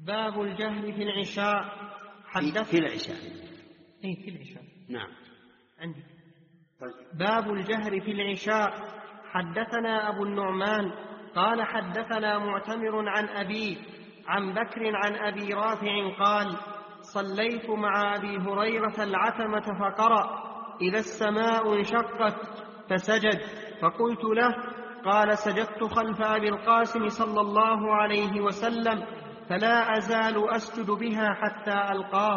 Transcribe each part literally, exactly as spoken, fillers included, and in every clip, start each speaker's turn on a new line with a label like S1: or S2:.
S1: باب الجهل في العشاء.
S2: حدث في العشاء
S1: اي في العشاء
S2: نعم
S1: عندي.
S2: طيب.
S1: باب الجهر في العشاء. حدثنا أبو النعمان قال حدثنا معتمر عن أبيه عن بكر عن أبي رافع قال صليت مع أبي هريرة العتمة فقرأ إذا السماء انشقت فسجد، فقلت له قال سجدت خلف أبي القاسم صلى الله عليه وسلم فلا أزال أسجد بها حتى ألقاه.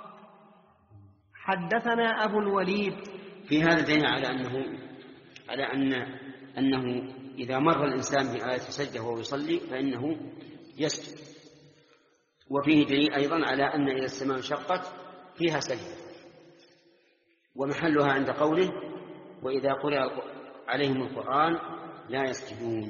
S1: حدثنا أبو الوليد.
S2: في هذا دليل على أنه على أن أنه إذا مر الإنسان بآية سجدة وهو يصلي فإنه يسجد. وفيه دليل أيضا على أن إذا السماء انشقت فيها سجدة، ومحلها عند قوله وإذا قرأ عليهم القرآن لا يسجدون.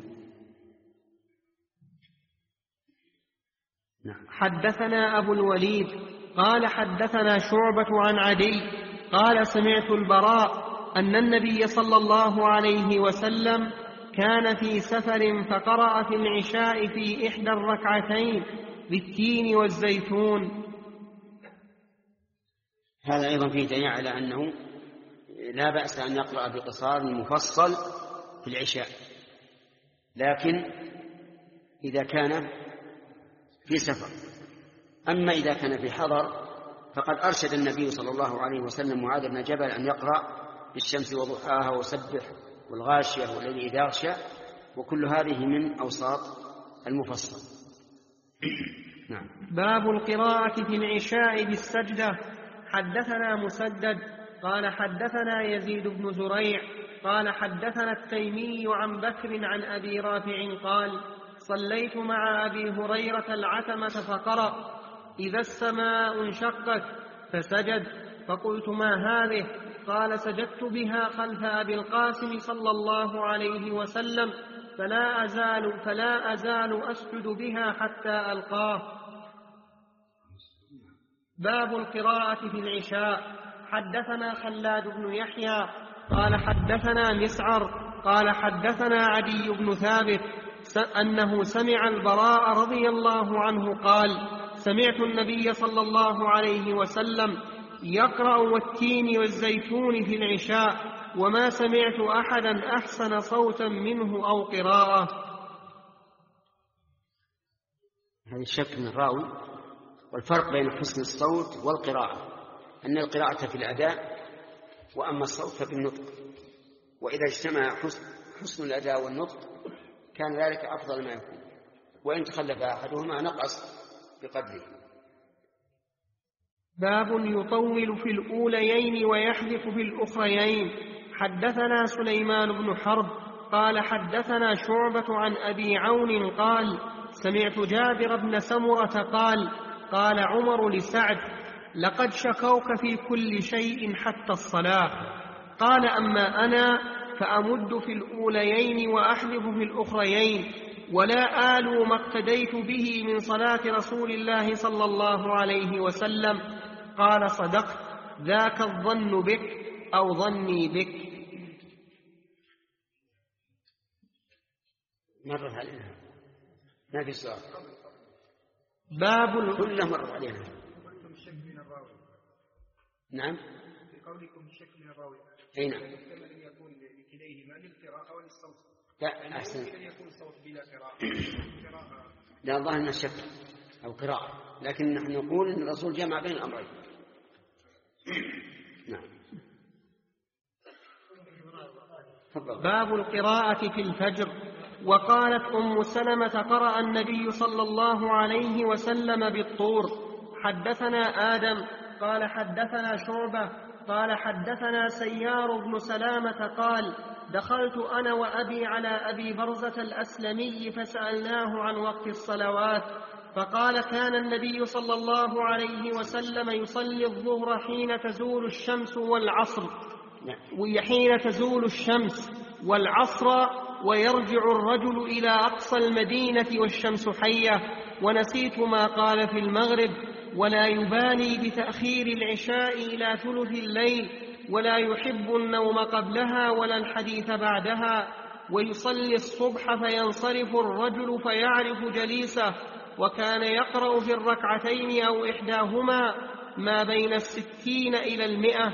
S1: نعم. حدثنا أبو الوليد قال حدثنا شعبة عن عدي قال سمعت البراء أن النبي صلى الله عليه وسلم كان في سفر فقرأ في العشاء في إحدى الركعتين بالتين والزيتون.
S2: هذا أيضا فيه دليل على أنه لا بأس أن يقرأ بقصار مفصل في العشاء، لكن إذا كان في سفر. أما إذا كان في حضر فقد أرشد النبي صلى الله عليه وسلم معاذ بن جبل أن يقرأ بالشمس وضحاها وسبح والغاشية والليل إذا غشى، وكل هذه من أوساط المفصل. نعم.
S1: باب القراءة في العشاء بالسجدة. حدثنا مسدد قال حدثنا يزيد بن زريع قال حدثنا التيمي عن بكر عن أبي رافع قال صليت مع أبي هريرة العتمة فقرأ إذا السماء انشقت فسجد، فقلت ما هذه؟ قال سجدت بها خلف أبي القاسم صلى الله عليه وسلم فلا أزال, فلا أزال أسجد بها حتى ألقاه. باب القراءة في العشاء. حدثنا خلاد بن يحيى قال حدثنا مسعر قال حدثنا عدي بن ثابت أنه سمع البراء رضي الله عنه قال سمعت النبي صلى الله عليه وسلم يقرأ والتين والزيتون في العشاء وما سمعت أحدا أحسن صوتا منه أو قراءة.
S2: هذا الشك من الراوي. والفرق بين حسن الصوت والقراءة أن القراءة في الأداء وأما الصوت ففي النطق، وإذا اجتمع حسن الأداء والنطق كان ذلك أفضل ما يكون، وإن تخلف أحدهما نقص بقدره.
S1: باب يطول في الأوليين ويحذف في الأخريين. حدثنا سليمان بن حرب قال حدثنا شعبة عن أبي عون قال سمعت جابر بن سمرة قال قال عمر لسعد لقد شكوك في كل شيء حتى الصلاة. قال أما أنا فأمد في الأوليين وأحذف في الأخريين ولا آل ما اقتديت به من صلاة رسول الله صلى الله عليه وسلم. قال صدقت ذاك الظن بك أو ظني بك.
S2: مرت علينا ما في سؤال.
S1: باب
S2: كله مرت علينا. نعم
S3: في قولكم الشك من الراوي
S2: اي نعم
S3: محتمل يكون لكليهما للقراءة وللصوت.
S2: لا احسن
S3: يكون صوت بلا قراءة.
S2: لا ظاهر انه شك او قراءة، لكن نحن نقول ان الرسول جمع بين الامرين. نعم.
S1: باب القراءة في الفجر. وقالت أم سلمة قرأ النبي صلى الله عليه وسلم بالطور. حدثنا آدم قال حدثنا شعبة قال حدثنا سيار بن سلامة قال دخلت أنا وأبي على أبي برزة الأسلمي فسألناه عن وقت الصلوات فقال كان النبي صلى الله عليه وسلم يصلي الظهر حين تزول الشمس والعصر وحين تزول الشمس والعصر ويرجع الرجل إلى أقصى المدينة والشمس حية. ونسيت ما قال في المغرب ولا يبالي بتأخير العشاء إلى ثلث الليل ولا يحب النوم قبلها ولا الحديث بعدها. ويصلي الصبح فينصرف الرجل فيعرف جليسه وكان يقرأ في الركعتين أو إحداهما ما بين الستين إلى المئة.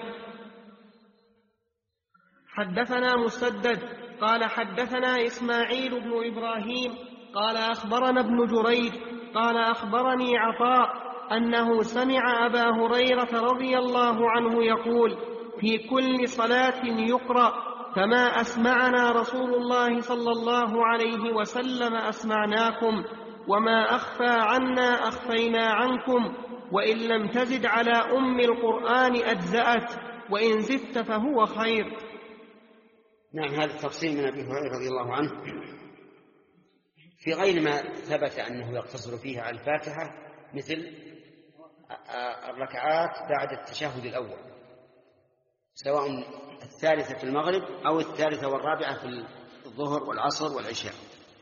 S1: حدثنا مسدد قال حدثنا إسماعيل بن إبراهيم قال أخبرنا ابن جريج قال أخبرني عطاء أنه سمع أبا هريرة رضي الله عنه يقول: في كل صلاة يقرأ فما أسمعنا رسول الله صلى الله عليه وسلم أسمعناكم، وما أخفى عنا أخفينا عنكم، وإن لم تزد على أم القرآن أجزأت، وإن زدت فهو خير.
S2: نعم، هذا التفصيل من أبي هريرة رضي الله عنه في غير ما ثبت أنه يقتصر فيها على الفاتحة، مثل الركعات بعد التشهد الأول، سواء الثالثة في المغرب أو الثالثة والرابعة في الظهر والعصر والعشاء.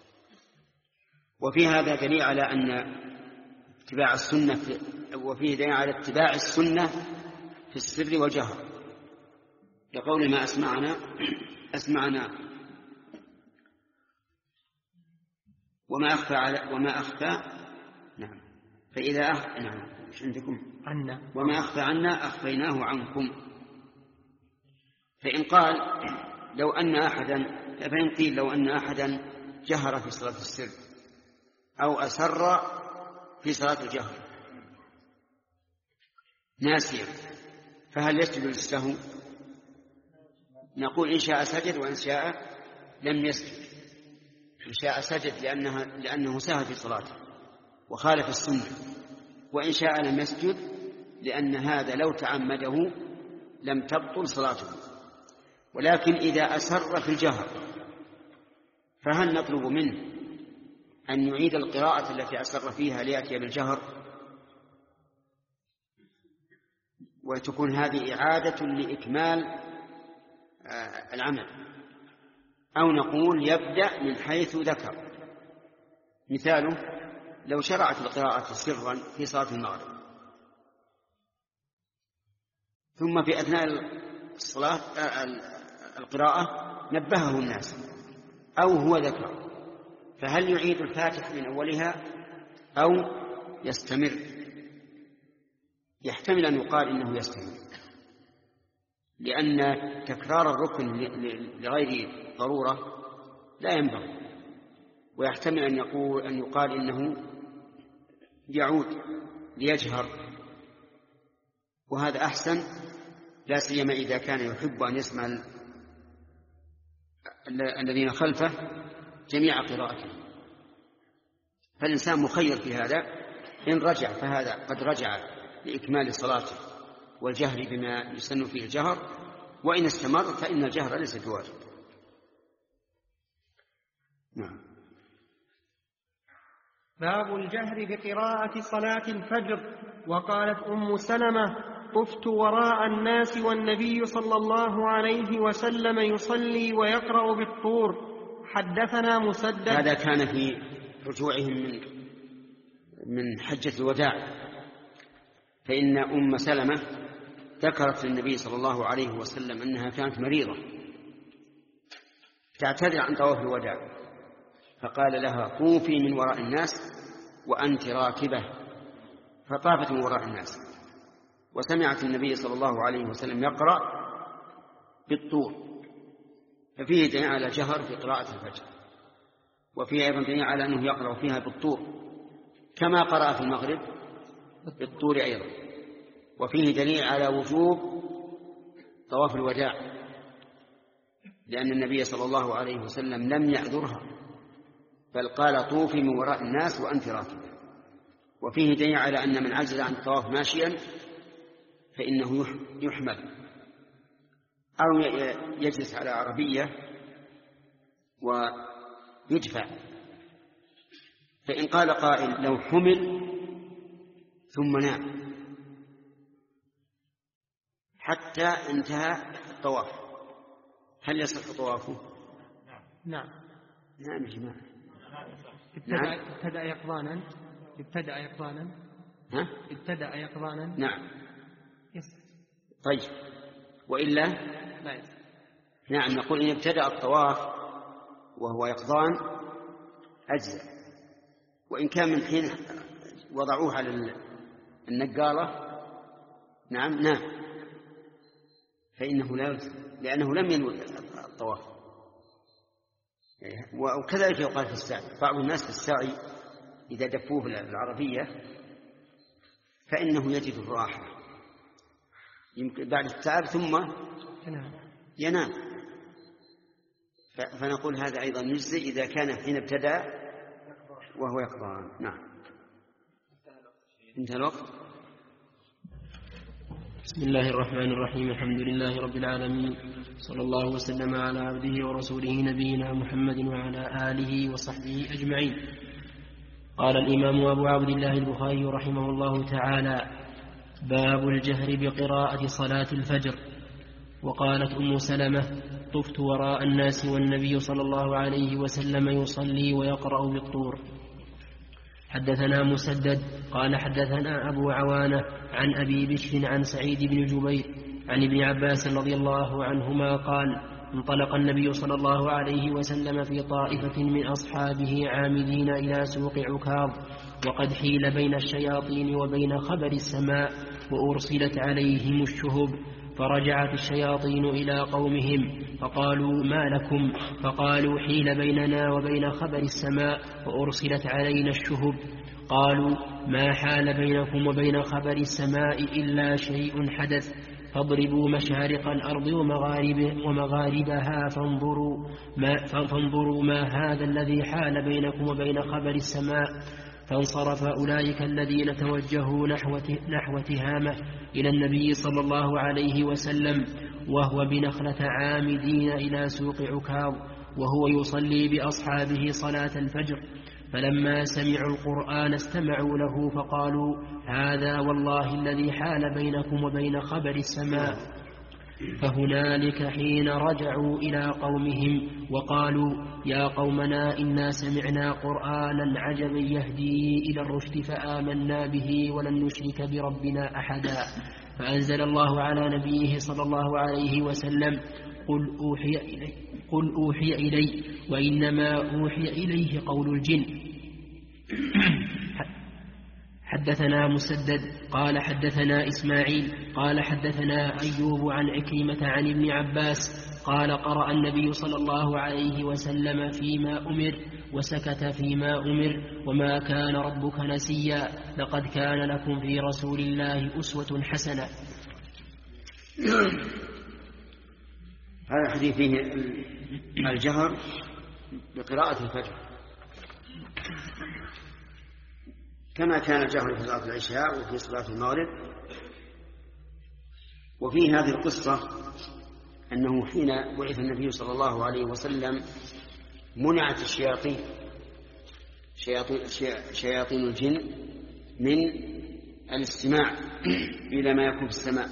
S2: وفي هذا دليل على أن اتباع السنة في وفيه دليل على اتباع السنة في السر والجهر، لقول ما أسمعنا أسمعنا وما أخفى على وما أخفى نعم فإذا أخ... نعم مش عندكم
S1: عنا
S2: وما أخفى عنا أخفيناه عنكم. فإن قال لو أن أحدا فإن قيل لو أن أحدا جهر في صلاة السر أو أسر في صلاة الجهر ناسيا، فهل يسجد للسهو؟ نقول إن شاء سجد وإن شاء لم يسجد. إن شاء سجد لأنها لأنه سهى في صلاته وخالف السنة، وإن شاء لم يسجد لأن هذا لو تعمده لم تبطل صلاته. ولكن إذا أسر في الجهر فهل نطلب منه أن يعيد القراءة التي أسر فيها ليأتي بالجهر، وتكون هذه إعادة لإكمال العمل، أو نقول يبدأ من حيث ذكر؟ مثاله لو شرعت القراءة سرا في صلاة المغرب ثم في أثناء الصلاة القراءة نبهه الناس أو هو ذكر، فهل يعيد الفاتحة من أولها أو يستمر؟ يحتمل أن يقال إنه يستمر، لأن تكرار الركن لغير ضرورة لا ينبغي، ويحتمل أن يقول أن يقال إنه يعود ليجهر، وهذا أحسن، لا سيما إذا كان يحب أن يسمع الذين خلفه جميع قراءته. فالإنسان مخير في هذا، إن رجع فهذا قد رجع لإكمال صلاته والجهر بما يسن فيه الجهر، وإن استمر فإن الجهر ليس بواجب. نعم.
S1: باب الجهر بقراءة صلاة الفجر. وقالت أم سلمة: طفت وراء الناس والنبي صلى الله عليه وسلم يصلي ويقرأ بالطور. حدثنا مسدد.
S2: هذا كان في رجوعهم من من حجة الوداع، فإن أم سلمة ذكرت للنبي صلى الله عليه وسلم أنها كانت مريضة تعتذر عن طواف الوداع، فقال لها: طوفي من وراء الناس وأنت راكبة، فطافت من وراء الناس وسمعت النبي صلى الله عليه وسلم يقرأ بالطور، ففيه دليل على جهر في قراءة الفجر، وفيه أيضا دليل على أنه يقرأ فيها بالطور كما قرأ في المغرب بالطور أيضا، وفيه دليل على وجوب طواف الوداع، لأن النبي صلى الله عليه وسلم لم يعذرها بل قال: طوفي من وراء الناس وأنت راكبة. وفيه دليل على أن من عجز عن الطواف ماشيا فإنه يحمل أو يجلس على عربية ويدفع. فإن قال قائل: لو حمل ثم نام حتى انتهى الطواف هل يصح طوافه؟
S1: نعم.
S2: نعم يا جماعة.
S1: ابتدأ, ابتدأ يقظانا ابتدأ يقظانا
S2: ها؟
S1: ابتدأ يقظانا
S2: نعم.
S1: يصح.
S2: طيب، وإلا
S1: لا يصح.
S2: نعم، نقول إن ابتدأ الطواف وهو يقظان أجزاء، وإن كان من حين وضعوه على النقالة نعم نعم فإنه لا يلزم لأنه لم ينوي الطواف. وكذلك يقال في السعي، بعض الناس في السعي إذا دفوه العربية فإنه يجد الراحة يمكن بعد التعب ثم ينام، فنقول هذا أيضا يجزي إذا كان حين ابتدأ وهو يقضى. نعم انتهى الوقت.
S4: بسم الله الرحمن الرحيم. الحمد لله رب العالمين، صلى الله وسلم على عبده ورسوله نبينا محمد وعلى آله وصحبه أجمعين. قال الإمام أبو عبد الله البخاري رحمه الله تعالى: باب الجهر بقراءة صلاة الفجر. وقالت أم سلمة: طفت وراء الناس والنبي صلى الله عليه وسلم يصلي ويقرأ بالطور. حدثنا مسدد قال حدثنا أبو عوانة عن أبي بشر عن سعيد بن جبير عن ابن عباس رضي الله عنهما قال: انطلق النبي صلى الله عليه وسلم في طائفة من أصحابه عامدين إلى سوق عكاظ، وقد حيل بين الشياطين وبين خبر السماء، وأرسلت عليهم الشهب. فرجعت الشياطين إلى قومهم فقالوا: ما لكم؟ فقالوا: حيل بيننا وبين خبر السماء وأرسلت علينا الشهب. قالوا: ما حال بينكم وبين خبر السماء إلا شيء حدث، فاضربوا مشارق الأرض ومغارب ومغاربها فانظروا ما, فانظروا ما هذا الذي حال بينكم وبين خبر السماء. فانصرف أولئك الذين توجهوا نحو تهامة إلى النبي صلى الله عليه وسلم وهو بنخلة عامدين إلى سوق عكاظ، وهو يصلي بأصحابه صلاة الفجر. فلما سمعوا القرآن استمعوا له فقالوا: هذا والله الذي حال بينكم وبين خبر السماء. فهنالك حين رجعوا إلى قومهم وقالوا: يا قومنا إنا سمعنا قرآنا عجبا يهدي إلى الرشد فآمنا به ولن نشرك بربنا أحدا. فأنزل الله على نبيه صلى الله عليه وسلم: قل أوحي إلي, قل أوحي إلي وإنما أوحي إليه قول الجن. حدثنا مسدد قال حدثنا إسماعيل قال حدثنا أيوب عن عكرمة عن ابن عباس قال: قرأ النبي صلى الله عليه وسلم فيما أمر وسكت فيما أمر: وما كان ربك نسيا، لقد كان لكم في رسول الله أسوة حسنة.
S2: هذا الحديث فيه الجهر بقراءة الفجر كما كان الجهر في صلاة العشاء وفي صلاة المغرب. وفي هذه القصة أنه حين بعث النبي صلى الله عليه وسلم منعت الشياطين شياطين, شياطين الجن من الاستماع إلى ما يكون في السماء،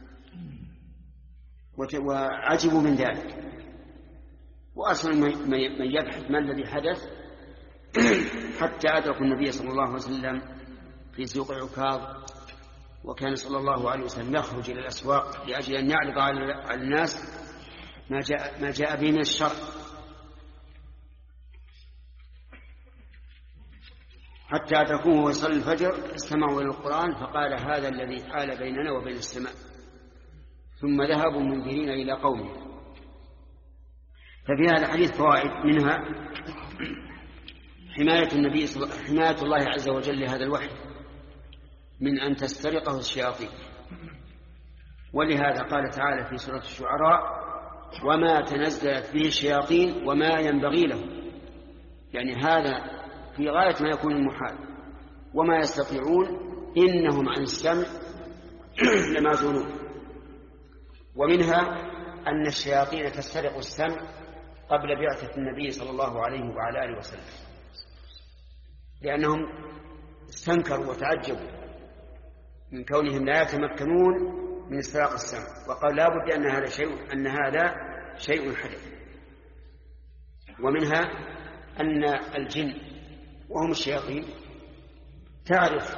S2: وعجبوا من ذلك، وأصلا من يبحث ما الذي حدث حتى أدركوا النبي صلى الله عليه وسلم في سوق عكاظ، وكان صلى الله عليه وسلم يخرج إلى الأسواق لأجل أن يعرض على الناس ما جاء, ما جاء به من الشر، حتى أدركوه ويصلي الفجر استمعوا إلى القرآن فقال: هذا الذي حال بيننا وبين السماء. ثم ذهبوا منذرين إلى قومهم. ففي هذا الحديث فوائد، منها حماية النبي حماية الله عز وجل لهذا الوحي من أن تسترقه الشياطين، ولهذا قال تعالى في سورة الشعراء: وما تنزلت به الشياطين وما ينبغي له، يعني هذا في غاية ما يكون المحال، وما يستطيعون إنهم عن السمع لمعزولون. ومنها أن الشياطين تسترق السمع قبل بعثة النبي صلى الله عليه وعلى آله وسلم، لأنهم استنكروا وتعجبوا من كونهم لا يتمكنون من استراق السمع، وقال لا بد أن هذا شيء أن هذا شيء حدث. ومنها أن الجن وهم الشياطين تعرف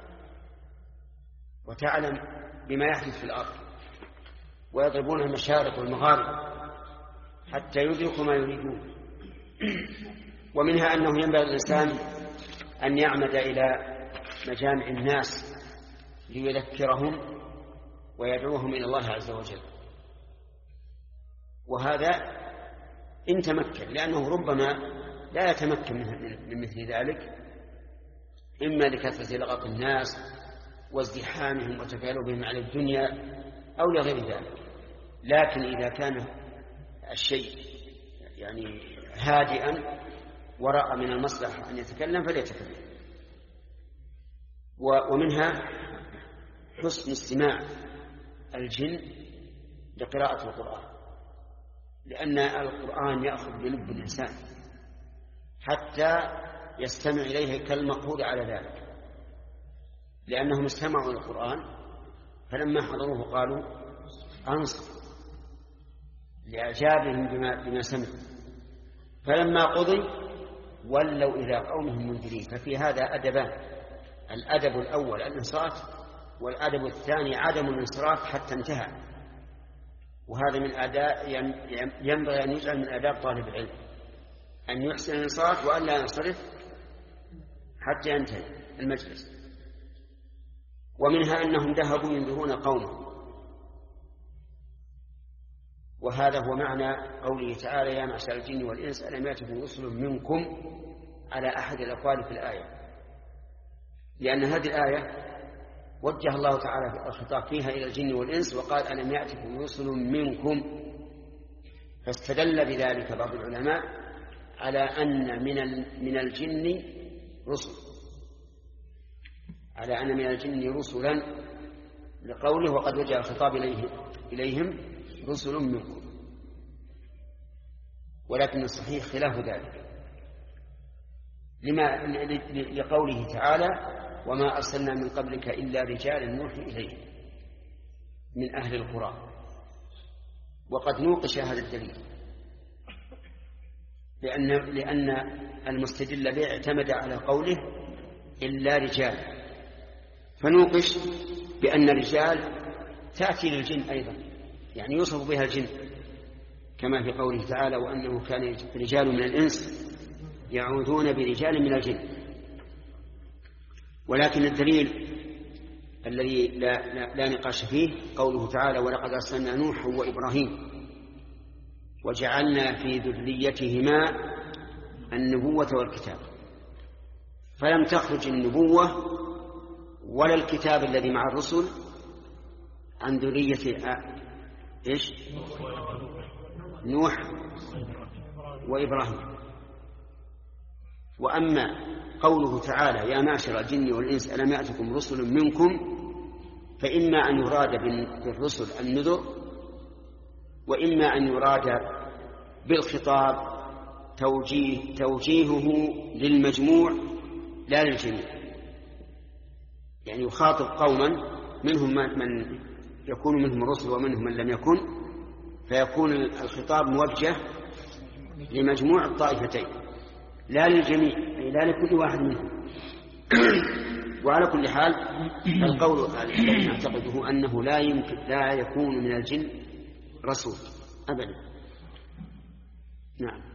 S2: وتعلم بما يحدث في الأرض، ويضربون المشارق والمغارب حتى يدركوا ما يريدون. ومنها أنه ينبغي الإنسان أن يعمد إلى مجامع الناس ليذكرهم ويدعوهم إلى الله عز وجل. وهذا إن تمكن، لأنه ربما لا يتمكن من مثل ذلك، إما لكثرة لغط الناس وازدحامهم وتكالبهم على الدنيا أو لغير ذلك. لكن إذا كان الشيء يعني هادئا ورأى من المصلحة أن يتكلم فليتكلم. ومنها حسن استماع الجن لقراءة القرآن، لأن القرآن يأخذ بلب الإنسان حتى يستمع إليه كالمقهور على ذلك، لأنهم استمعوا القرآن فلما حضروه قالوا أنصت لإعجابهم بما, بما سمعوا، فلما قضي ولوا إلى قومهم منذرين. ففي هذا أدبان: الأدب الأول الإنصات، والأدب الثاني عدم الانصراف حتى انتهى. وهذا من آداب ينبغي أن يجعل من آداب طالب العلم، أن يحسن الانصات وأن لا ينصرف حتى ينتهي المجلس. ومنها أنهم ذهبوا ينذرون قومهم، وهذا هو معنى قوله تعالى: يا معشر الجن والإنس ألم يأتكم رسل منكم، على أحد الأقوال في الآية، لأن هذه الآية وجه الله تعالى الخطاب فيها إلى الجن والإنس وقال: ألم يأتكم رسل منكم، فاستدل بذلك بعض العلماء على أن من من الجن رسل، على أن من الجن رسلا، لقوله: وقد وجه الخطاب إليه إليهم رسل منكم. ولكن الصحيح خلاف ذلك، لما لقوله تعالى: وما أرسلنا من قبلك إلا رجالا نوحي إليه من أهل القرى. وقد نوقش هذا الدليل، لأن لأن المستدل به اعتمد على قوله إلا رجال، فنوقش بأن الرجال تأتي للجن أيضا، يعني يوصف بها الجن، كما في قوله تعالى: وأنه كان رجال من الإنس يعوذون برجال من الجن. ولكن الدليل الذي لا, لا, لا نقاش فيه قوله تعالى: ولقد أرسلنا نوحا وإبراهيم وجعلنا في ذريتهما النبوة والكتاب. فلم تخرج النبوة ولا الكتاب الذي مع الرسل عن ذرية إيش؟ نوح وإبراهيم. وأما قوله تعالى: يا معشر الجن والإنس ألم يأتكم رسل منكم، فإما أن يراد بالرسل النذر، وإما أن يراد بالخطاب توجيه توجيهه للمجموع لا للجميع، يعني يخاطب قوما منهم من يكون منهم رسل ومنهم من لم يكن، فيكون الخطاب موجه لمجموع الطائفتين لا للجميع، لا لكل واحد منهم. وعلى كل حال القول الذي نعتقده أنه لا يمكن لا يكون من الجن رسول أبدا. نعم.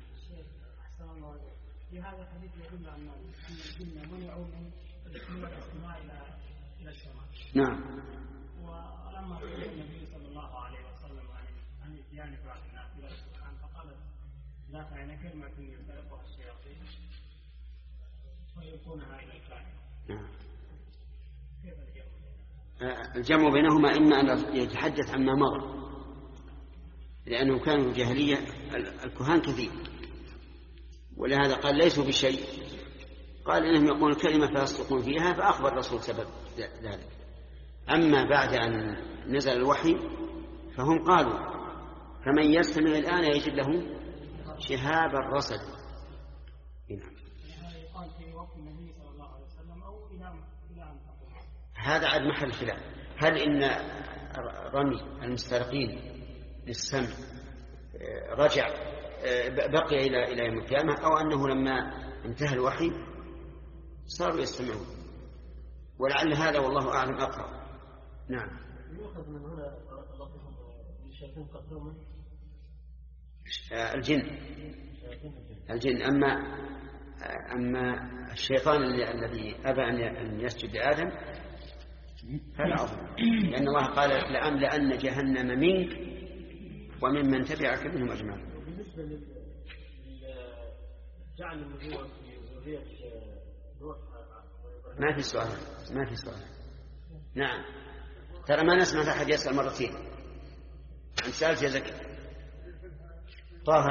S5: في هذا الحديث يدل أن الجن منعوا من الاستماع إلى الشرع.
S2: نعم.
S5: ولما قال النبي صلى الله عليه وسلم عن الاتيان بعض الناس إلى القرآن فقال: لا فإن كلمة يختلفها الشياطين ويلقونها إلى الكاهن.
S2: نعم.
S5: كيف الجمع؟
S2: الجمع بينهما إما أن يتحدث عما مضى، لأنه كان في الجاهلية الكهان كثير، ولهذا قال ليسوا بشيء، قال إنهم يقولون الكلمة فيصدقون فيها، فأخبر الرسول سبب ذلك. أما بعد أن نزل الوحي فهم قالوا: فمن يستمع الآن يجد له شهابا رصدا. هذا عاد محل خلاف، هل إن رمي المسترقين للسمع رجع بقي إلى إلى يوم القيامة، أو أنه لما انتهى الوحي صاروا يستمعون، ولعل هذا والله أعلم أقرب. نعم.
S6: يؤخذ من هنا الشياطين قدوما
S2: الجن الجن أما أما الشيطان الذي أبى أن يسجد لآدم فلا أظن، لأن الله قال لأملأن جهنم منك وممن تبعك منهم أجمعين.
S6: بالنسبة لجعل النبوة في ذرية نوح
S2: ما في سؤال، ما في سؤال. نعم، ترى ما نسمع أحد يسأل مرتين. أنت سألت يا زكي. طه.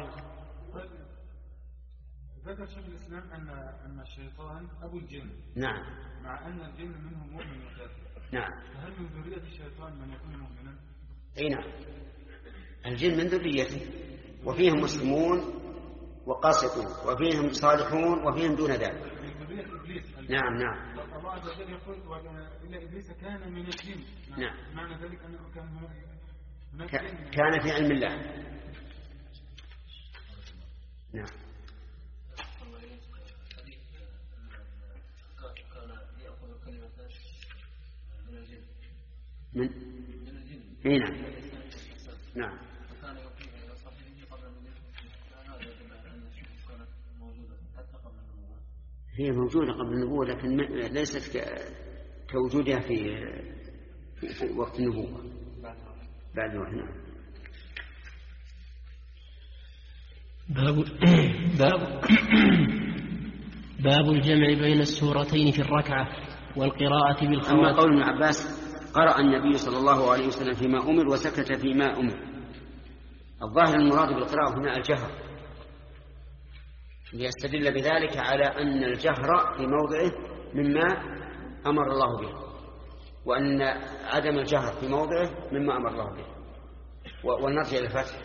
S3: ذكر شيخ الإسلام أن أن الشيطان أبو الجن.
S2: نعم.
S3: مع أن الجن منهم مؤمن وكافر.
S2: نعم.
S3: فهل من ذرية الشيطان من يكون مؤمنا؟
S2: أي نعم. الجن من ذريته، وفيهم مسلمون وقاسطون، وفيهم صالحون، وفيهم دون ذلك.
S3: من ذرية إبليس.
S2: نعم نعم.
S3: الله عز وجل يقول إلا إبليس كان من الجن.
S2: نعم.
S3: معنى ذلك أنه كان هناك
S2: كان في علم الله. نعم. من من نعم نعم. هي موجودة قبل النبوة، لكن ليست كوجودها في في وقت النبوة بعد الوحي. نعم.
S4: باب باب باب الجمع بين السورتين في الركعة والقراءة بالخواتم.
S2: أما قول ابن عباس قرأ النبي صلى الله عليه وسلم فيما أمر وسكت فيما أمر، الظاهر المراد بالقراءة هنا الجهر، ليستدل بذلك على أن الجهر في موضعه مما أمر الله به، وأن عدم الجهر في موضعه مما أمر الله به. ونرجع إلى الفتح.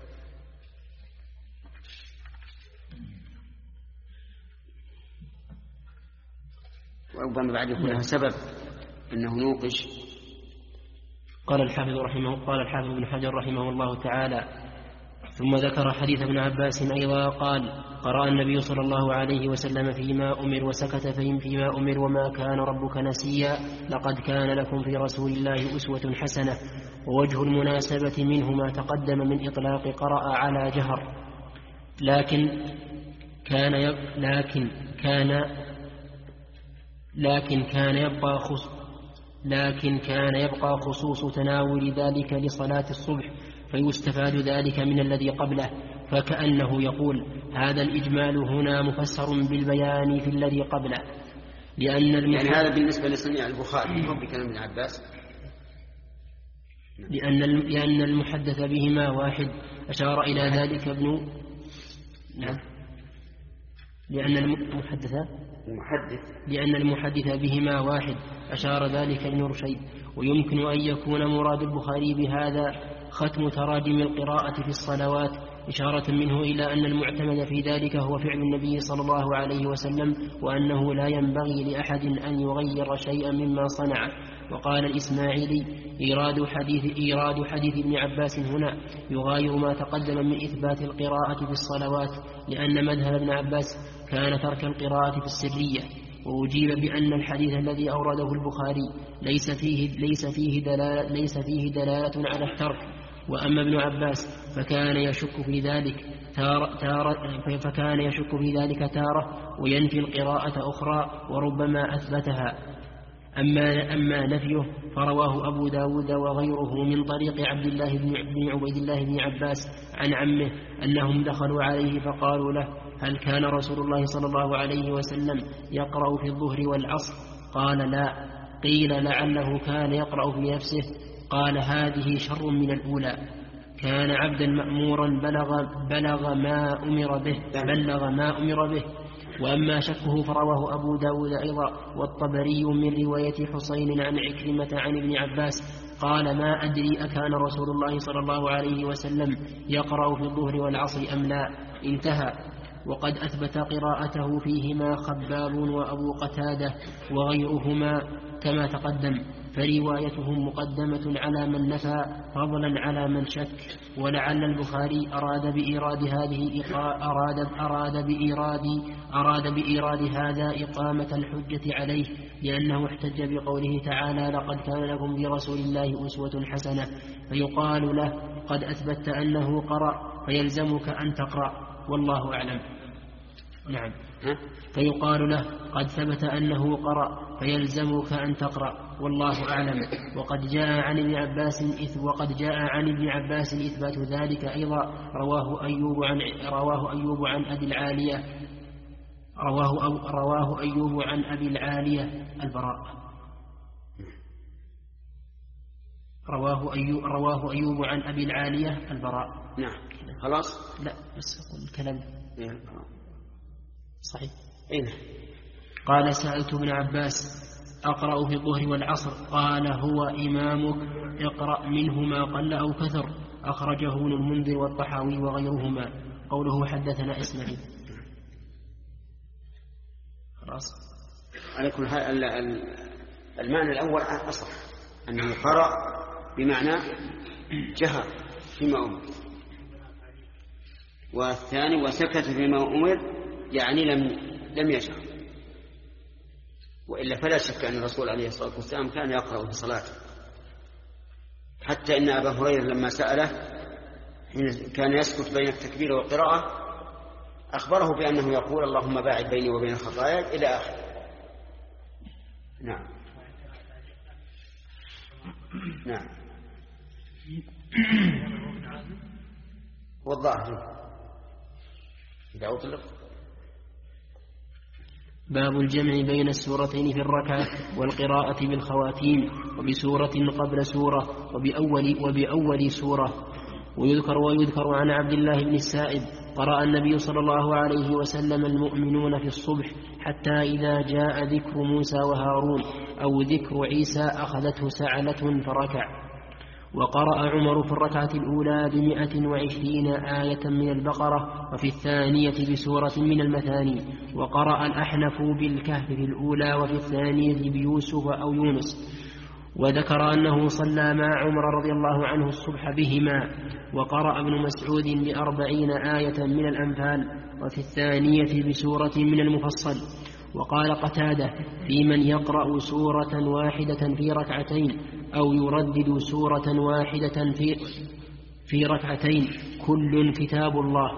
S2: وربما بعد يكون لها سبب أنه نوقش.
S4: قال الحافظ رحمه قال الحافظ ابن حجر رحمه الله تعالى: ثم ذكر حديث ابن عباس أيضا قال: قرأ النبي صلى الله عليه وسلم فيما أمر وسكت فيما أمر وما كان ربك نسيا لقد كان لكم في رسول الله أسوة حسنة. ووجه المناسبة منه ما تقدم من إطلاق قرأ على جهر، لكن كان يب... لكن كان لكن كان يبقى خص... لكن كان يبقى خصوص تناول ذلك لصلاة الصبح، فيستفاد ذلك من الذي قبله، فكأنه يقول: هذا الإجمال هنا مفسر بالبيان في الذي قبله، لأن المحدث...
S2: يعني هذا بالنسبة لصنيع البخاري مو بكلام ابن عباس،
S4: لأن لأن المحدث بهما واحد، أشار إلى ذلك ابن نعم لأن المحدث
S2: المحدث
S4: لأن المحدث بهما واحد، أشار ذلك ابن رشيد. ويمكن أن يكون مراد البخاري بهذا ختم تراجم القراءة في الصلوات، إشارة منه إلى أن المعتمد في ذلك هو فعل النبي صلى الله عليه وسلم، وأنه لا ينبغي لأحد أن يغير شيئا مما صنع. وقال الإسماعيلي: إيراد حديث, إيراد حديث ابن عباس هنا يغاير ما تقدم من إثبات القراءة في الصلوات، لأن مذهب ابن عباس كان ترك القراءة في السرية. وأجيب بأن الحديث الذي أورده البخاري ليس فيه, ليس فيه, دلالة, ليس فيه دلالة على الترك. وأما ابن عباس فكان يشك في ذلك تارة, تارة فكان يشك في ذلك تارة وينفي القراءة أخرى وربما أثبتها. أما, أما نفيه فرواه أبو داود وغيره من طريق عبد الله بن عبيد الله بن عباس عن عمه أنهم دخلوا عليه فقالوا له: هل كان رسول الله صلى الله عليه وسلم يقرأ في الظهر والعصر؟ قال: لا. قيل: لعله كان يقرأ في نفسه. قال: هذه شر من الأولى. كان عبدا مأمورا بلغ, بلغ ما أمر به بلغ ما أمر به. وأما شكه فرواه أبو داود أيضا والطبري من رواية حسين عن عكرمة عن ابن عباس قال: ما أدري أكان رسول الله صلى الله عليه وسلم يقرأ في الظهر والعصر أم لا. انتهى. وقد أثبت قراءته فيهما خباب وأبو قتادة وغيرهما كما تقدم، فروايتهم مقدمة على من نفى فضلا على من شك. ولعل البخاري أراد بإيراد هذه أراد أراد بإيراد أراد بإيراد هذا إقامة الحجة عليه، لأنه احتج بقوله تعالى: لقد كان لكم في رسول الله أسوة حسنة، فيقال له: قد أثبت أنه قرأ فيلزمك أن تقرأ. والله أعلم. نعم.
S2: ها؟
S4: فيقال له قد ثبت أنه قرأ فيلزمك أن تقرأ والله أعلم. وقد جاء عن ابن عباس إث وقد جاء عن ابن عباس إثبات ذلك أيضا. رواه أيوب عن رواه أيوب عن أبي العالية رواه أو رواه أيوب عن أبي العالية البراء. رواه أيوب رواه أيوب عن أبي العالية البراء.
S2: نعم. خلاص.
S4: لا بس أقول الكلام صحيح.
S2: إيه؟
S4: قال سألت ابن عباس أقرأ في الظهر والعصر؟ قال هو إمامك، اقرأ منه ما قل أو كثر. أخرجه ابن المنذر والطحاوي وغيرهما. قوله حدثنا إسماعيل. خلاص.
S2: على كل حال المعنى الأول أصح، أنه قرأ بمعنى جهر فيما أمر، والثاني وسكت فيما أمر يعني لم لم يجهر. وإلا فلا شك أن الرسول عليه الصلاة والسلام كان يقرأ في صلاته، حتى إن أبا هريرة لما سأله حين كان يسكت بين التكبير والقراءة أخبره بأنه يقول اللهم باعد بيني وبين الخطايا إلى آخره. نعم. نعم. والظاهر إذا أطلق.
S4: باب الجمع بين السورتين في الركعة والقراءة بالخواتيم وبسورة قبل سورة وبأول, وبأول سورة. ويذكر ويذكر عن عبد الله بن السائب قرأ النبي صلى الله عليه وسلم المؤمنون في الصبح حتى إذا جاء ذكر موسى وهارون أو ذكر عيسى أخذته سعلة فركع. وقرأ عمر في الركعة الأولى بمئة وعشرين آية من البقرة وفي الثانية بسورة من المثاني. وقرأ الأحنف بالكهف في الأولى وفي الثانية بيوسف أو يونس. وذكر أنه صلى مع عمر رضي الله عنه الصبح بهما. وقرأ ابن مسعود بأربعين آية من الأنفال وفي الثانية بسورة من المفصل. وقال قتادة في من يقرأ سورة واحدة في ركعتين أو يردد سورة واحدة في, في ركعتين كل كتاب الله.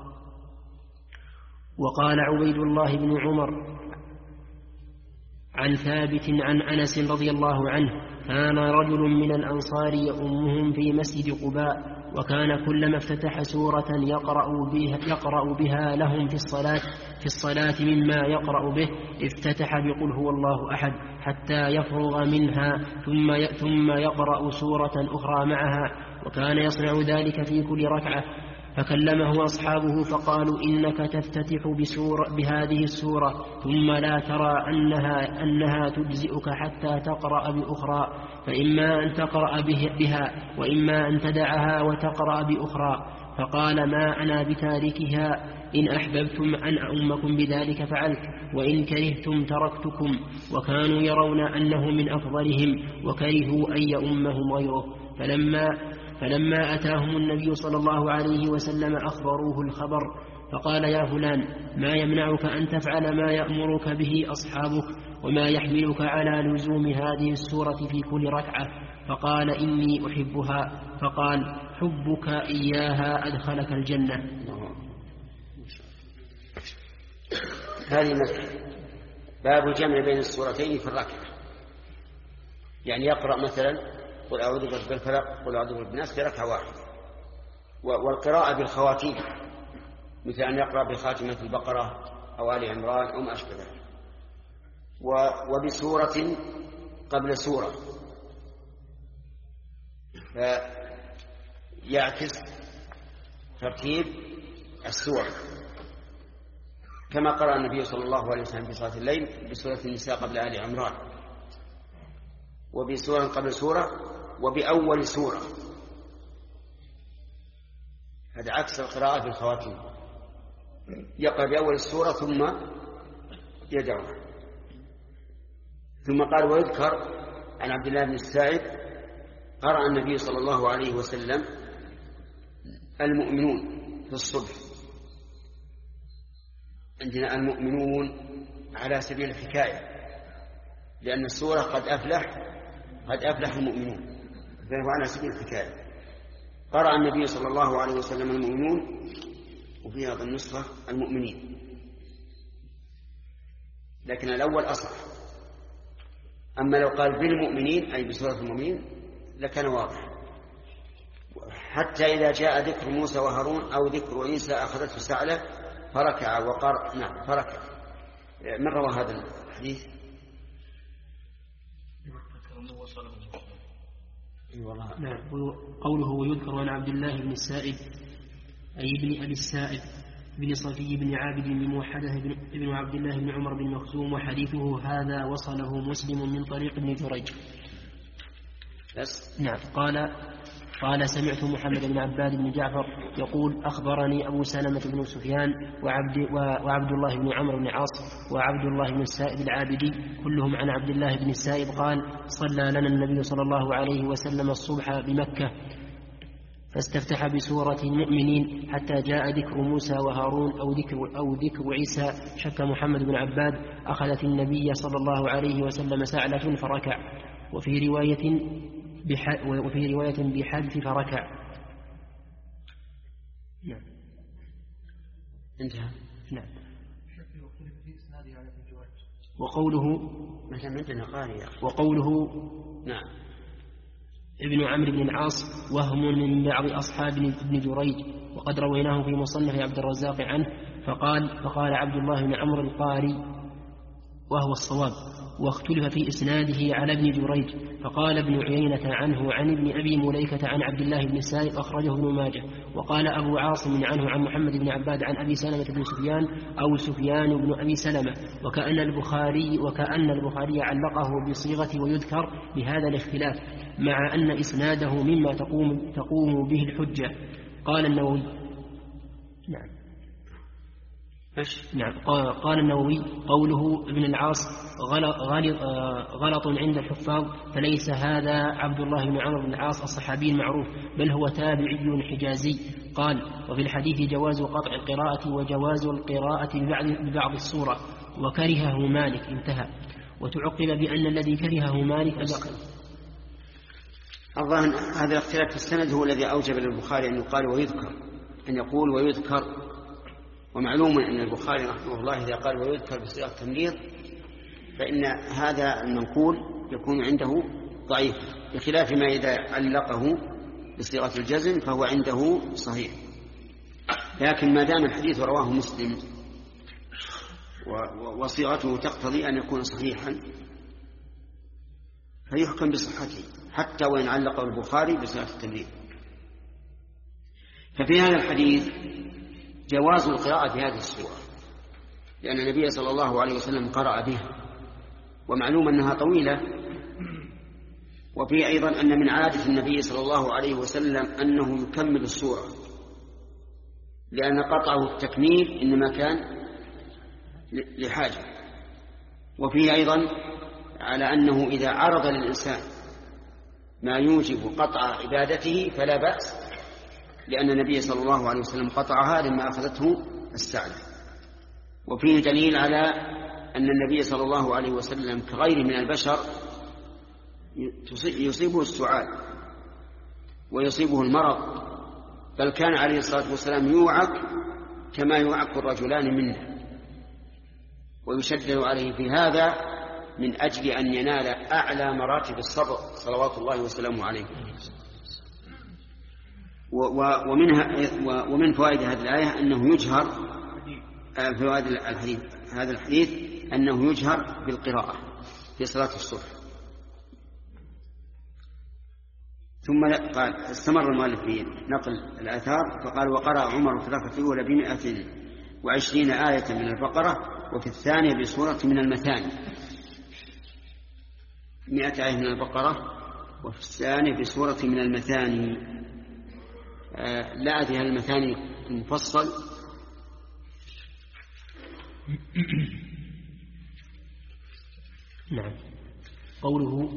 S4: وقال عبيد الله بن عمر عن ثابت عن أنس رضي الله عنه كان رجل من الأنصار يؤمهم في مسجد قباء وكان كلما افتتح سورة يقرأ بها, يقرأ بها لهم في الصلاة في الصلاة مما يقرأ به افتتح بقل هو الله أحد حتى يفرغ منها ثم ثم يقرأ سورة أخرى معها. وكان يصنع ذلك في كل ركعة. فكلمه أصحابه فقالوا إنك تفتتح بسورة بهذه السورة ثم لا ترى أنها, أنها تجزئك حتى تقرأ بأخرى، فإما أن تقرأ بها وإما أن تدعها وتقرأ بأخرى. فقال ما أنا بتاركها، إن أحببتم أن أؤمكم بذلك فعلت وإن كرهتم تركتكم. وكانوا يرون أنه من أفضلهم وكرهوا أن يؤمهم غيره. فلما فلما أتاهم النبي صلى الله عليه وسلم أخبروه الخبر فقال يا فلان ما يمنعك أن تفعل ما يأمرك به أصحابك وما يحملك على لزوم هذه السورة في كل ركعة؟ فقال إني أحبها. فقال حبك إياها أدخلك الجنة.
S2: هذه مسألة باب الجمع بين السورتين في الركعة، يعني يقرأ مثلا قل أعوذ برب الفلق قل أعوذ برب الناس في ركعة واحدة. والقراءة بالخواتيم مثل أن يقرأ بخاتمة البقرة أو آل عمران أو ما أشبه ذلك. وبسورة قبل سورة، فيعكس ترتيب السور كما قرأ النبي صلى الله عليه وسلم في صلاة الليل بسورة النساء قبل آل عمران وبسورة قبل سورة وبأول سورة. هذا عكس القراءة في الخواتيم، يقرأ بأول السورة ثم يدعو. ثم قال ويذكر عن عبد الله بن السائب قرأ النبي صلى الله عليه وسلم المؤمنون في الصبح. عندنا المؤمنون على سبيل الحكاية لأن السورة قد أفلح قد أفلح المؤمنون، فهو على سبيل الحكاية. قرأ النبي صلى الله عليه وسلم المؤمنون وفي هذا النسخة المؤمنين. لكن الأول أصح. أما لو قال بالمؤمنين أي بسورة المؤمنين لكان واضح. حتى إذا جاء ذكر موسى وهارون أو ذكر عيسى أخذته سعلة فركع وقرأ. نعم فركع. من روى هذا الحديث؟
S4: نعم. قوله ويذكر عن عبد الله بن السائب أي ابن أبي السائب بن صفي بن عابد بن موحدة بن عبد الله بن عمر بن مخزوم، وحديثه هذا وصله مسلم من طريق ابن جريج.
S2: بس.
S4: نعم. قال قال سمعت محمد بن عباد بن جعفر يقول أخبرني أبو سلمة بن سفيان وعبد, وعبد الله بن عمرو بن عاص وعبد الله بن السائب العابدي كلهم عن عبد الله بن السائب قال صلى لنا النبي صلى الله عليه وسلم الصبح بمكة فاستفتح بسورة المؤمنين حتى جاء ذكر موسى وهارون أو ذكر, أو ذكر عيسى. شك محمد بن عباد أخذت النبي صلى الله عليه وسلم سعلة فركع، وفي رواية وفي رواية بحذف فركع. نعم.
S2: انتهى.
S4: نعم. وقوله وقوله
S2: نعم
S4: ابن عمرو بن العاص وهم من بعض أصحاب ابن جريج، وقد رويناه في مصنف عبد الرزاق عنه فقال فقال عبد الله بن عمرو القاري وهو الصواب، واختلف في إسناده على ابن جريج. فقال ابن عيينة عنه عن ابن أبي مليكة عن عبد الله بن السائب أخرجه ابن ماجه. وقال أبو عاصم عنه عن محمد بن عباد عن أبي سلمة بن سفيان أو سفيان بن أبي سلمة، وكأن البخاري وكأن البخاري علقه بصيغة ويذكر بهذا الاختلاف، مع أن إسناده مما تقوم, تقوم به الحجة. قال النووي نعم نعم قال النووي قوله ابن العاص غلط, غلط عند الحفاظ، فليس هذا عبد الله بن عمرو بن العاص الصحابي المعروف، بل هو تابعي حجازي. قال وفي الحديث جواز قطع القراءة وجواز القراءة ببعض, ببعض السورة، وكرهه مالك. انتهى. وتعقب بأن الذي كرهه مالك أدق.
S2: الظاهر هذا الاختلاف في السند هو الذي أوجب للبخاري أن يقال ويذكر، أن يقول ويذكر. ومعلوم أن البخاري رحمه الله إذا قال ويذكر بصيغة التمريض فإن هذا المنقول يكون عنده ضعيف، بخلاف ما إذا علقه بصيغة الجزم فهو عنده صحيح. لكن ما دام الحديث رواه مسلم وصيغته تقتضي أن يكون صحيحا فيحكم بصحته حتى وإن علقه البخاري بصيغة التمريض. ففي هذا الحديث جواز القراءة في هذه السورة، لأن النبي صلى الله عليه وسلم قرأ بها، ومعلوم أنها طويلة. وفي أيضا أن من عادة النبي صلى الله عليه وسلم أنه يكمل السورة، لأن قطعه التكميل إنما كان لحاجة. وفيه أيضا على أنه إذا عرض للإنسان ما يوجب قطع عبادته فلا بأس، لأن النبي صلى الله عليه وسلم قطعها لما أخذته السعلة. وفيه دليل على أن النبي صلى الله عليه وسلم كغيره من البشر يصيبه السعال ويصيبه المرض، بل كان عليه الصلاة والسلام يوعك كما يوعك الرجلان منا، ويشدد عليه في هذا من أجل أن ينال أعلى مراتب الصبر صلوات الله وسلامه عليه. ومنها ومن فوائد هذه الآية أنه يجهر فوائد الحديث هذا الحديث أنه يجهر بالقراءة في صلاة الصبح. ثم قال استمر المؤلف في نقل الآثار فقال وقرأ عمر في الركعة الأولى بمئة وعشرين آية من البقرة، وفي الثانية بسورة من المثاني مئة آية من البقرة، وفي الثانية بسورة من المثاني. آه لا أدري هل المثاني مفصل.
S4: نعم. قوله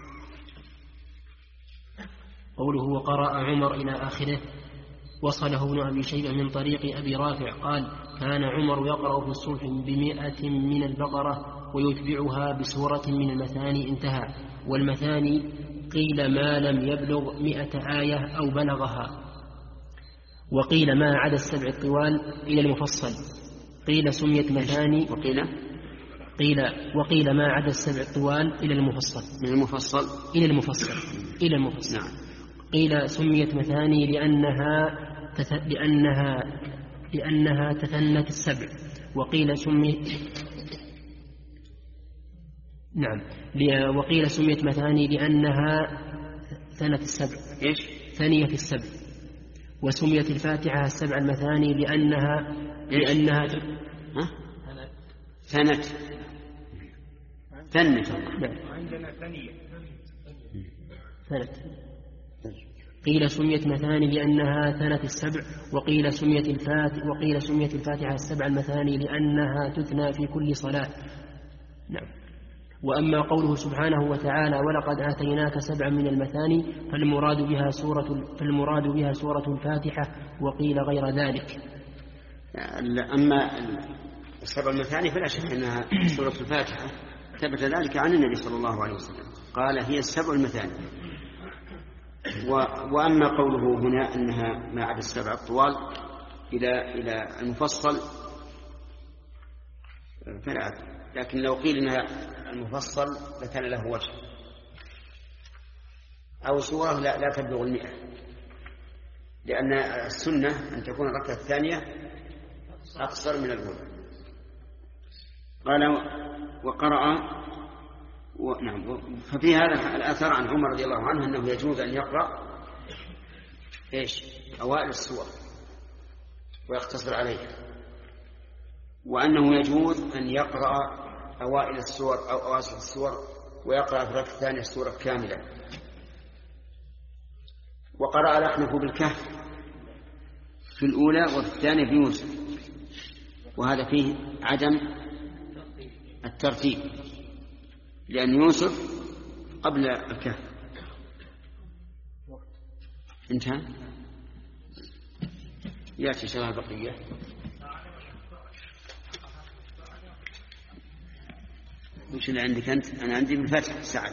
S4: قوله وقرأ عمر إلى آخره وصله ابن أبي شيبة من طريق أبي رافع قال كان عمر يقرأ في الصبح بمئة من البقرة ويتبعها بسورة من المثاني. انتهى. والمثاني قيل ما لم يبلغ مئة آية أو بلغها، وقيل ما عدا السبع الطوال إلى المفصل. قيل سميت مثاني
S2: وقيل
S4: قيل وقيل ما عدا السبع الطوال إلى المفصل.
S2: من المفصل
S4: إلى المفصل إلى المفصل.
S2: نعم.
S4: قيل سميت مثاني لأنها تت... لأنها لأنها تثنت السبع. وقيل سميت نعم وقيل سميت مثاني لأنها ثنت السبع.
S2: إيش؟
S4: ثانية السبع. وسميت الفاتحة السبع المثاني لأنها لأنها
S2: ها؟ ثنت ثنت
S5: عندنا ثانية
S4: ثنت. قيل سميت مثاني لأنها ثنت السبع. وقيل سميت الفاتحة وقيل سميت الفاتحة السبع المثاني لأنها تثنى في كل صلاة. نعم. وأما قوله سبحانه وتعالى ولقد آتيناك سبعا من المثاني فالمراد بها سورة فالمراد بها سورة الفاتحة. وقيل غير ذلك.
S2: أما السبع المثاني فلا شك أنها سورة الفاتحة، ثبت ذلك عن النبي صلى الله عليه وسلم قال هي السبع المثاني. و... وأما قوله هنا أنها ما عدا السبع الطوال إلى إلى المفصل فلا، لكن لو قيل أنها المفصل لكان له وجه، أو سورة لا, لا تبلغ المئة، لأن السنة أن تكون الركعة الثانية أقصر من الأولى. قال وقرأ و... نعم. ففي هذا الأثر عن عمر رضي الله عنه أنه يجوز أن يقرأ إيش أوائل السور ويقتصر عليها، وأنه يجوز أن يقرأ أوائل السور أو أواسط السور ويقرأ في الركعة الثانية السورة كاملة. وقرأ الأحنف بالكهف في الأولى وفي الثانية في يوسف، وهذا فيه عدم الترتيب لأن يوسف قبل الكهف. انتهى. يأتي شرح البقية. وش اللي عندك أنت؟ أنا عندي بالفتح سعد.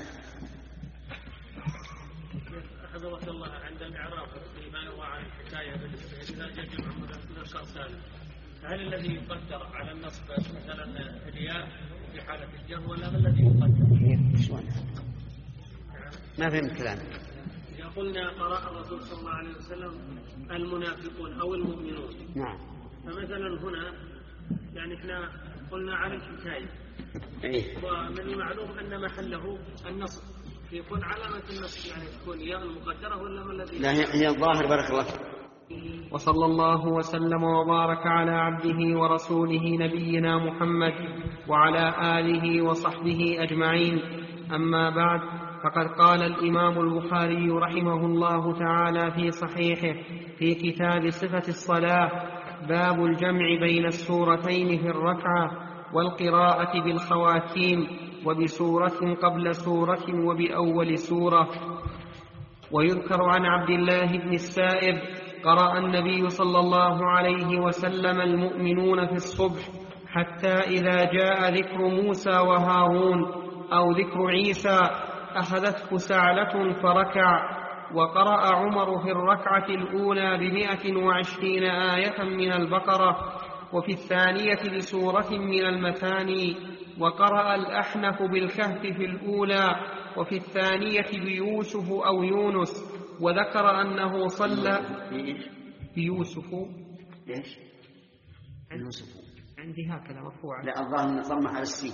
S5: حفظك الله عند الإعراب فيما يروى عن الحكاية بالإذا جاء جمع مذكر سالم، هل الذي يقدر على النصب مثلا الياء في حالة الجر ولا الذي يقدر؟
S2: ما فهمت كلامك.
S5: إذا قلنا قرأ الرسول صلى الله عليه وسلم المنافقون أو المؤمنون،
S2: نعم،
S5: فمثلا هنا يعني احنا قلنا عن الحكاية،
S2: إيه؟
S5: ومن المعلوم أن محله النصب، يكون علامة النصب يعني تكون ياء المقدرة ولا ما الذي؟
S2: لا هي الظاهر. بارك الله فيك.
S1: وصلى الله وسلم وبارك على عبده ورسوله نبينا محمد وعلى آله وصحبه أجمعين. أما بعد، فقد قال الإمام البخاري رحمه الله تعالى في صحيحه في كتاب صفة الصلاة: باب الجمع بين السورتين في الركعة والقراءة بالخواتيم وبسورة قبل سورة وبأول سورة. ويذكر عن عبد الله بن السائب: قرأ النبي صلى الله عليه وسلم المؤمنون في الصبح حتى إذا جاء ذكر موسى وهارون أو ذكر عيسى أخذته سعلة فركع. وقرأ عمر في الركعة الأولى بمئة وعشرين آية من البقرة، وفي الثانية بسورة من المثاني. وقرأ الأحنف بالكهف في الأولى، وفي الثانية بيوسف أو يونس. وذكر أنه صلى بيوسف.
S2: ليش؟ يوسف
S1: عندي هكذا مرفوعة.
S2: لا، الظاهر أن ضمها على السين.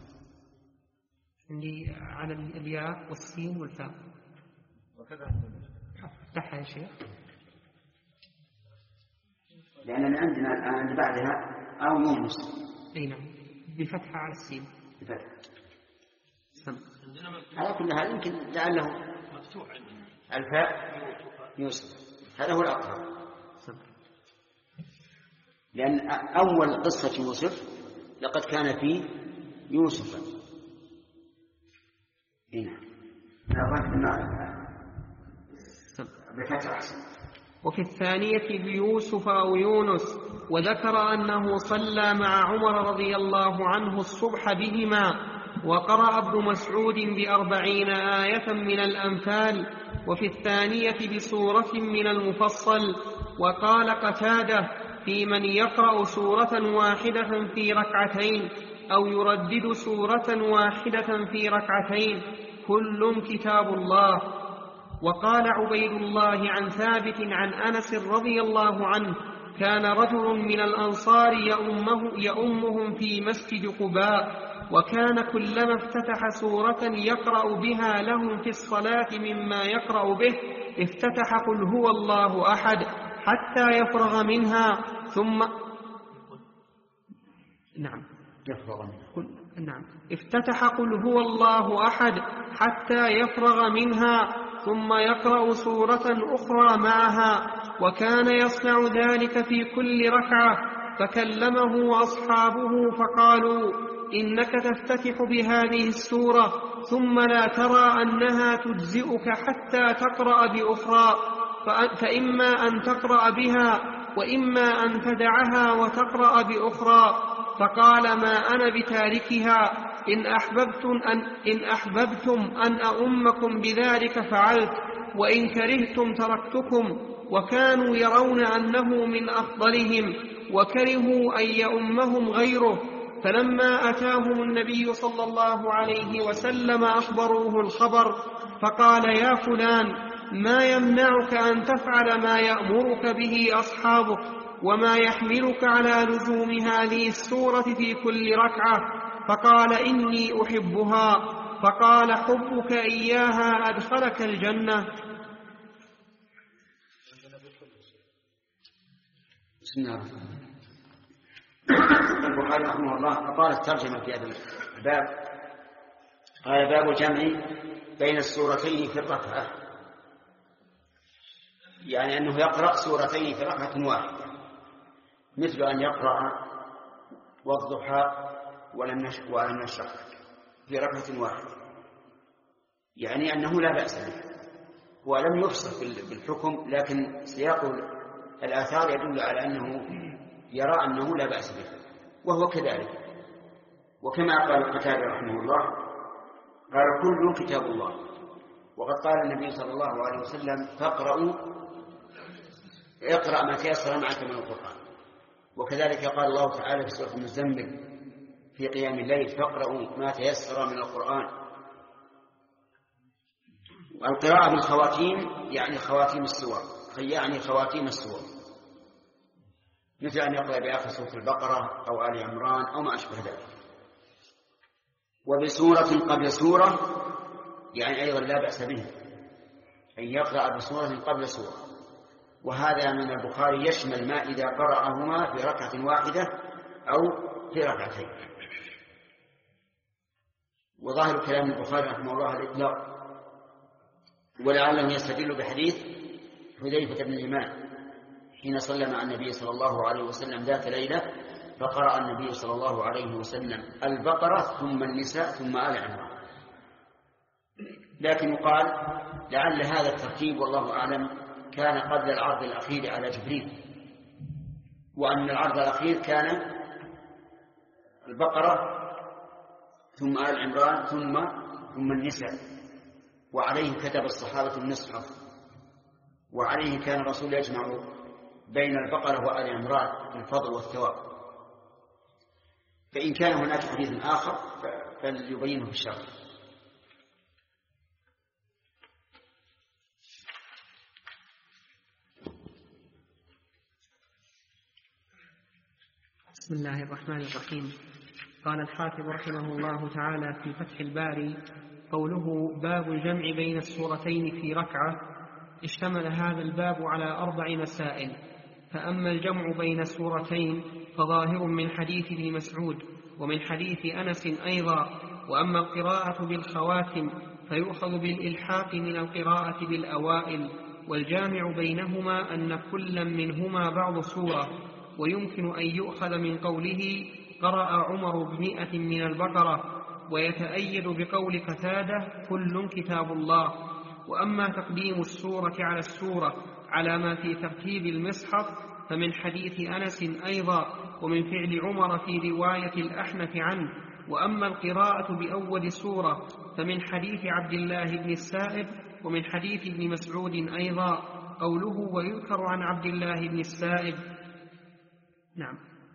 S1: عندي على الياء والسين والفاء.
S6: وكذا
S1: افتحها يا شيخ.
S2: لأننا عندنا الآن بعدها أو يونس.
S1: أي نعم، بفتحة على السين.
S2: بفتحة.
S1: سم.
S2: على كل حال يمكن لعله
S5: مفتوح عندنا
S2: الفاء يوسف، هذا هو الأقرب. لأن أول قصة يوسف لقد كان في يوسف. هنا
S1: وفي الثانية بيوسف أو يونس. وذكر أنه صلى مع عمر رضي الله عنه الصبح بهما. وقرأ ابن مسعود بأربعين آية من الأنفال، وفي الثانية بسورة من المفصل. وقال قتادة: في من يقرأ سورة واحدة في ركعتين أو يردد سورة واحدة في ركعتين، كل كتاب الله. وقال عبيد الله عن ثابت عن أنس رضي الله عنه: كان رجل من الأنصار يؤمه يؤمهم في مسجد قباء، وكان كلما افتتح سورة يقرأ بها لهم في الصلاة مما يقرأ به افتتح قل هو الله أحد حتى يفرغ منها ثم نعم
S2: يفرغ منها.
S1: نعم افتتح قل هو الله أحد حتى يفرغ منها ثم يقرأ سورة أخرى معها، وكان يصنع ذلك في كل ركعة. فكلمه أصحابه فقالوا: إنك تفتتح بهذه السورة ثم لا ترى أنها تجزئك حتى تقرأ بأخرى، فإما أن تقرأ بها وإما أن تدعها وتقرأ بأخرى. فقال: ما أنا بتاركها، إن أحببتم أن, إن أحببتم أن أؤمكم بذلك فعلت، وإن كرهتم تركتكم. وكانوا يرون أنه من أفضلهم، وكرهوا أن يؤمهم غيره. فلما أتاهم النبي صلى الله عليه وسلم أخبروه الخبر، فقال: يا فلان، ما يمنعك أن تفعل ما يأمرك به أصحابك، وما يحملك على لزوم هذه السورة في كل ركعة؟ فقال: إني أحبها. فقال: حبك إياها أدخلك الجنة.
S2: بسم الله الرحمن الرحيم. البخاري رحمه الله أطال الترجمة في هذا الباب. قال: باب الجمع بين السورتين في الركعة، يعني أنه يقرأ سورتين في ركعة واحدة، مثل أن يقرأ والضحى ولم نشرح في ركعة واحدة، يعني أنه لا بأس به. ولم يفصل بالحكم، لكن سياق الآثار يدل على أنه يرى أنه لا بأس به، وهو كذلك. وكما قال قتادة رحمه الله: قال: كل كتاب الله. وقد قال النبي صلى الله عليه وسلم: فاقرأوا اقرأ ما تيسر معك من القرآن. وكذلك قال الله تعالى في سورة المزمل في قيام الليل: فاقرأوا ما تيسر من القرآن. القراءة بالخواتيم يعني خواتيم السور، يعني خواتيم السور، مثل أن يقرأ بآخر سورة البقرة أو آل عمران أو ما أشبه ذلك. وبسورة قبل سورة يعني أيضا لا بأس به، أن يقرأ بسورة قبل سورة. وهذا من البخاري يشمل ما إذا قرأهما في ركعة واحدة أو في ركعتين. وظاهر كلام البخاري رحمه الله الإطلاق، ولعلهم يستدلوا بحديث حذيفة بن اليمان حين صلى مع النبي صلى الله عليه وسلم ذات ليلة، فقرأ النبي صلى الله عليه وسلم البقرة ثم النساء ثم آل عمران. لكن قال: لعل هذا الترتيب والله أعلم كان قبل العرض الأخير على جبريل، وأن العرض الأخير كان البقرة ثم آل عمران ثم ثم النساء، وعليه كتب الصحابة المصحف، وعليه كان الرسول يجمع بين البقرة وآل عمران في الفضل والثواب. فإن كان هناك حديث آخر فليبينه في الشرح.
S1: بسم الله الرحمن الرحيم. قال الحافظ رحمه الله تعالى في فتح الباري: قوله باب الجمع بين السورتين في ركعة، اشتمل هذا الباب على أربع مسائل. فأما الجمع بين السورتين فظاهر من حديث ابن مسعود ومن حديث أنس أيضا. وأما القراءة بالخواتم فيؤخذ بالإلحاق من القراءة بالأوائل، والجامع بينهما أن كلا منهما بعض سورة. ويمكن أن يؤخذ من قوله: قرأ عمر بمئة من البقرة، ويتأيد بقول قتادة: كل كتاب الله. وأما تقديم السورة على السورة على ما في ترتيب المصحف فمن حديث أنس أيضا، ومن فعل عمر في رواية الأحنف عنه. وأما القراءة بأول سورة فمن حديث عبد الله بن السائب، ومن حديث ابن مسعود أيضا. قوله: ويذكر عن عبد الله بن السائب. نعم.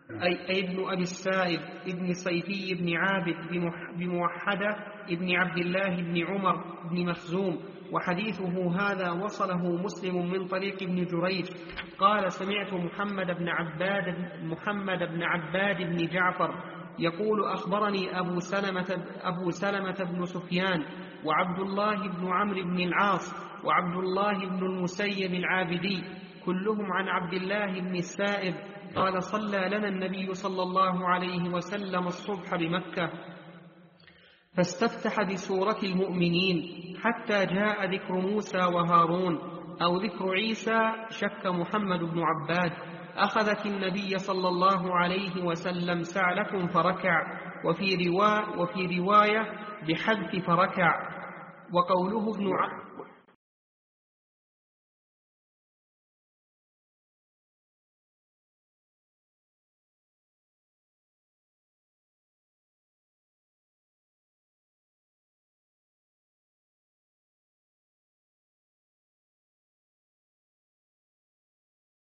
S7: أي, أي ابن أبي السائب ابن صيفي بن عابد بموحدة ابن عبد الله بن عمر بن مخزوم. وحديثه هذا وصله مسلم من طريق ابن جريج قال سمعت محمد بن عباد محمد بن عباد بن جعفر يقول أخبرني أبو سلمة, أبو سلمة بن سفيان وعبد الله بن عمرو بن العاص وعبد الله بن المسيب العابدي كلهم عن عبد الله بن السائب قال صلى لنا النبي صلى الله عليه وسلم الصبح بمكة فاستفتح بسورة المؤمنين حتى جاء ذكر موسى وهارون أو ذكر عيسى شك محمد بن عباد. أخذت النبي صلى الله عليه وسلم سعلة فركع وفي, روا وفي رواية بحذف فركع. وقوله ابن ع...